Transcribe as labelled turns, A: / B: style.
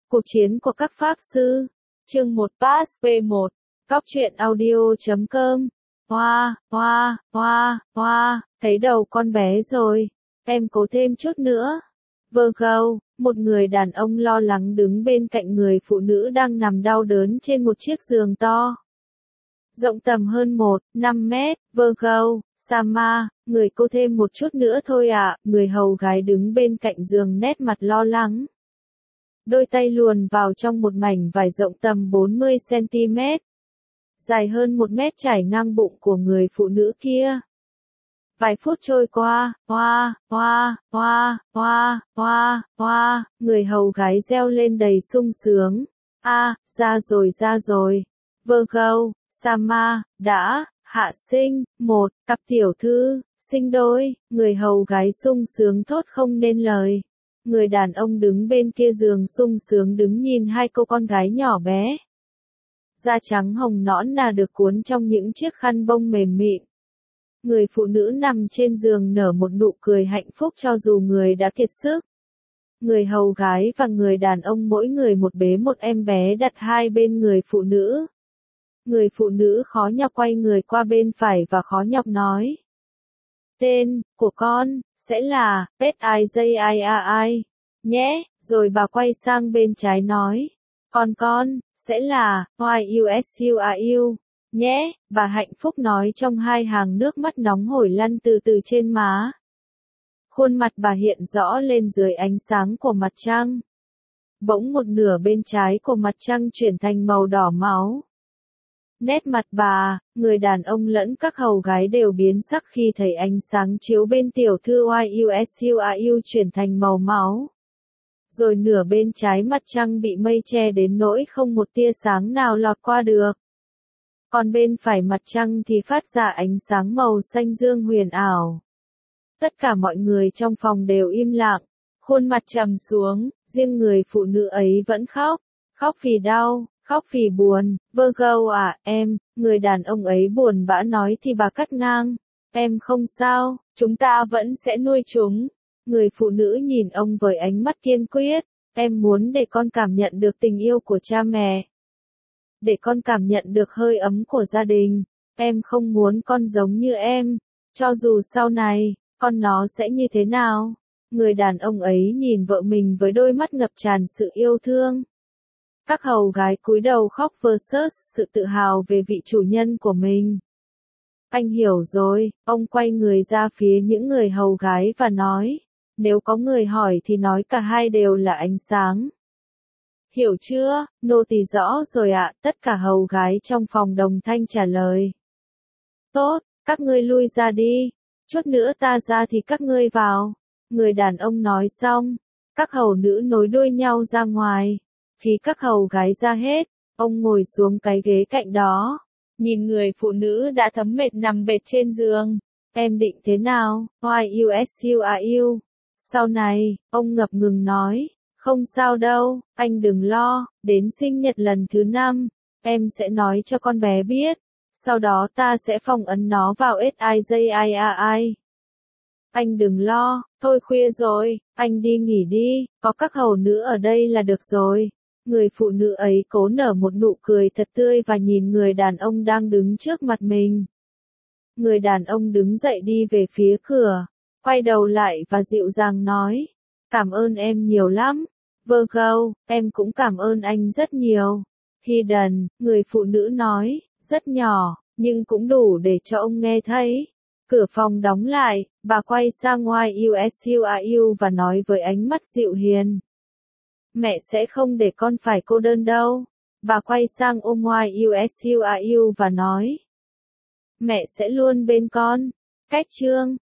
A: Cuộc chiến của các pháp sư. Chương 1 Pass P1. Cóc truyện audio.com. Hoa, thấy đầu con bé rồi. Em cố thêm chút nữa. Virgo, một người đàn ông lo lắng đứng bên cạnh người phụ nữ đang nằm đau đớn trên một chiếc giường to. Rộng tầm hơn 1,5 mét, Virgo, Sama, người cô thêm một chút nữa thôi ạ, người hầu gái đứng bên cạnh giường nét mặt lo lắng. Đôi tay luồn vào trong một mảnh vải rộng tầm 40 cm. Dài hơn 1 mét trải ngang bụng của người phụ nữ kia. Vài phút trôi qua, người hầu gái reo lên đầy sung sướng. Ra rồi. Virgo, Sama, đã, hạ sinh, một, cặp tiểu thư, sinh đôi, người hầu gái sung sướng thốt không nên lời. Người đàn ông đứng bên kia giường sung sướng đứng nhìn hai cô con gái nhỏ bé. Da trắng hồng nõn nà được cuốn trong những chiếc khăn bông mềm mịn. Người phụ nữ nằm trên giường nở một nụ cười hạnh phúc cho dù người đã kiệt sức. Người hầu gái và người đàn ông mỗi người một bế một em bé đặt hai bên người phụ nữ. Người phụ nữ khó nhọc quay người qua bên phải và khó nhọc nói. Tên của con sẽ là Pet-I-J-I-A-I nhé, rồi bà quay sang bên trái nói. Con sẽ là Y-U-S-U-A-U nhé, bà hạnh phúc nói trong hai hàng nước mắt nóng hổi lăn từ từ trên má. Khuôn mặt bà hiện rõ lên dưới ánh sáng của mặt trăng. Bỗng một nửa bên trái của mặt trăng chuyển thành màu đỏ máu. Nét mặt bà, người đàn ông lẫn các hầu gái đều biến sắc khi thấy ánh sáng chiếu bên tiểu thư Y-U-S-U-A-U chuyển thành màu máu. Rồi nửa bên trái mặt trăng bị mây che đến nỗi không một tia sáng nào lọt qua được. Còn bên phải mặt trăng thì phát ra ánh sáng màu xanh dương huyền ảo. Tất cả mọi người trong phòng đều im lặng, khuôn mặt trầm xuống, riêng người phụ nữ ấy vẫn khóc. Khóc vì đau, khóc vì buồn. Virgo à, em, người đàn ông ấy buồn bã nói thì bà cắt ngang. Em không sao, chúng ta vẫn sẽ nuôi chúng. Người phụ nữ nhìn ông với ánh mắt kiên quyết. Em muốn để con cảm nhận được tình yêu của cha mẹ. Để con cảm nhận được hơi ấm của gia đình. Em không muốn con giống như em. Cho dù sau này, con nó sẽ như thế nào. Người đàn ông ấy nhìn vợ mình với đôi mắt ngập tràn sự yêu thương. Các hầu gái cúi đầu khóc versus sự tự hào về vị chủ nhân của mình. Anh hiểu rồi, ông quay người ra phía những người hầu gái và nói. Nếu có người hỏi thì nói cả hai đều là ánh sáng. Hiểu chưa, nô tỳ rõ rồi ạ, tất cả hầu gái trong phòng đồng thanh trả lời. Tốt, các ngươi lui ra đi, chút nữa ta ra thì các ngươi vào. Người đàn ông nói xong, các hầu nữ nối đuôi nhau ra ngoài. Khi các hầu gái ra hết, ông ngồi xuống cái ghế cạnh đó. Nhìn người phụ nữ đã thấm mệt nằm bệt trên giường. Em định thế nào, Y-U-S-U-A-U? Sau này, ông ngập ngừng nói. Không sao đâu, anh đừng lo, đến sinh nhật lần thứ 5, em sẽ nói cho con bé biết. Sau đó ta sẽ phong ấn nó vào S-I-J-I-A-I. Anh đừng lo, thôi khuya rồi, anh đi nghỉ đi, có các hầu nữ ở đây là được rồi. Người phụ nữ ấy cố nở một nụ cười thật tươi và nhìn người đàn ông đang đứng trước mặt mình. Người đàn ông đứng dậy đi về phía cửa, quay đầu lại và dịu dàng nói. Cảm ơn em nhiều lắm. Virgo, em cũng cảm ơn anh rất nhiều. Hidden, người phụ nữ nói, rất nhỏ, nhưng cũng đủ để cho ông nghe thấy. Cửa phòng đóng lại, bà quay sang Y-U-S-U-A-U và nói với ánh mắt dịu hiền. Mẹ sẽ không để con phải cô đơn đâu. Bà quay sang ôm Y-U-S-U-A-U và nói. Mẹ sẽ luôn bên con. Cách chương.